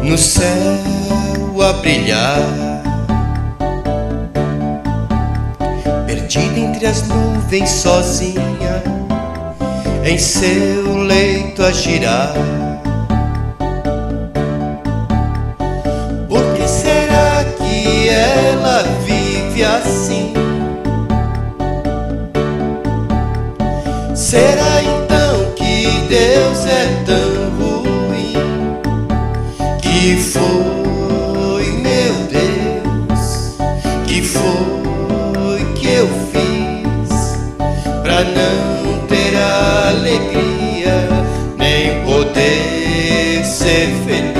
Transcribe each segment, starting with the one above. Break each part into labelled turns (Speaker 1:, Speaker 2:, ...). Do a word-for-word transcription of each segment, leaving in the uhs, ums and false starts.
Speaker 1: no céu a brilhar, perdida entre as nuvens sozinha, em seu leito a girar. Por que será que ela vive assim? Será então que Deus é tão ruim? Que foi, meu Deus, que foi que eu fiz pra não ter alegria, nem poder ser feliz?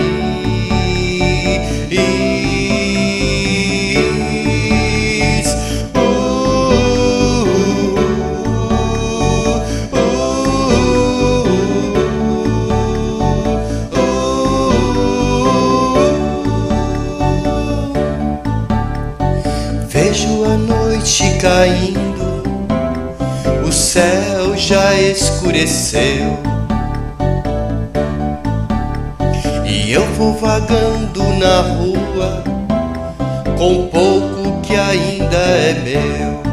Speaker 1: Vejo a noite caindo, o céu já escureceu, e eu vou vagando na rua com pouco que ainda é meu.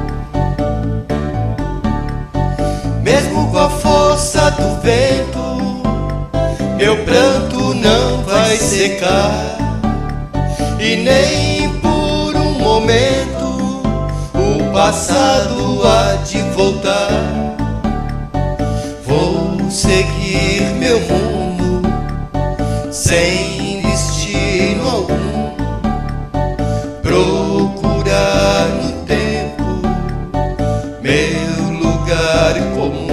Speaker 1: Mesmo com a força do vento, meu pranto não vai secar, e nem por um momento o passado há de voltar. Vou seguir meu rumo sem destino algum, procurar no tempo meu lugar comum.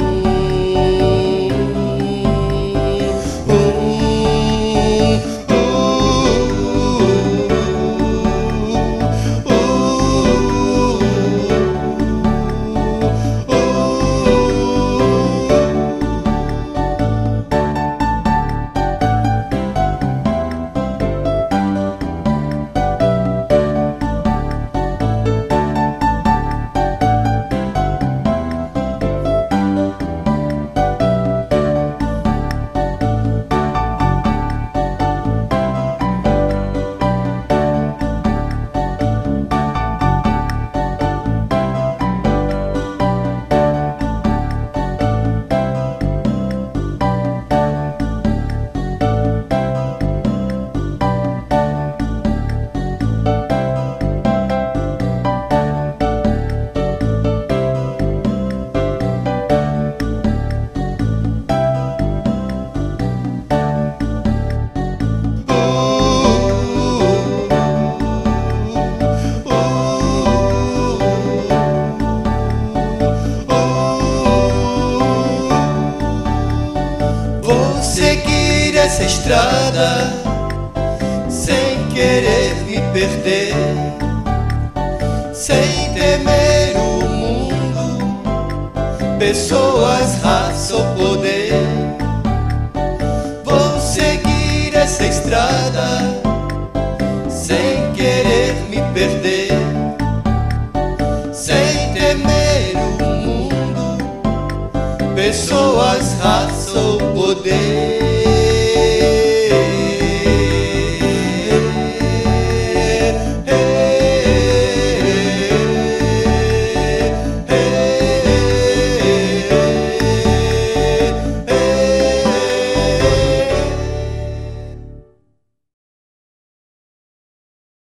Speaker 1: Seguir essa estrada sem querer me perder, sem temer o mundo, pessoas, raça ou poder. Vou seguir essa estrada sem querer me perder, sem temer o mundo, pessoas, raça ou poder.